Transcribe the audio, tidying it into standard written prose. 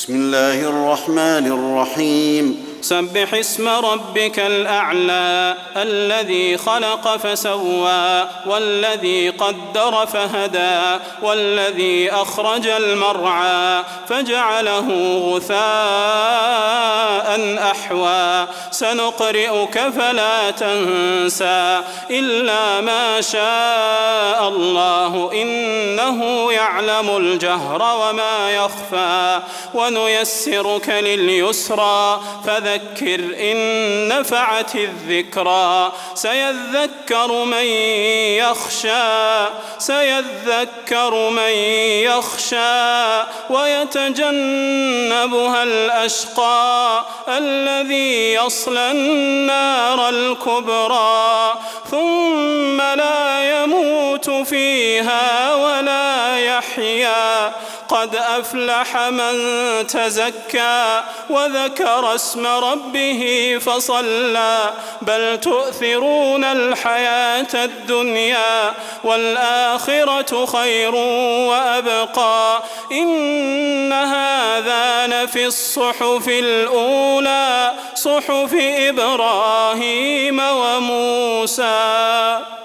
بسم الله الرحمن الرحيم سبح اسم ربك الأعلى الذي خلق فسوى والذي قدر فهدى والذي أخرج المرعى فجعله غثاء أحوى سنقرئك فلا تنسى إلا ما شاء الله إنه يعلم الجهر وما يخفى ونيسرك لليسرى فذكر إن نفعت الذكرى سيذكر من يخشى ويتجنبها الأشقى الذي يصلى النار الكبرى ثم لا يموت فيها ولا يحيا قد أفلح من تزكى وذكر اسم ربه فصلى بل تؤثرون الحياة الدنيا والآخرة خير وأبقى إن هذا لفي الصحف الأولى صحف إبراهيم وموسى.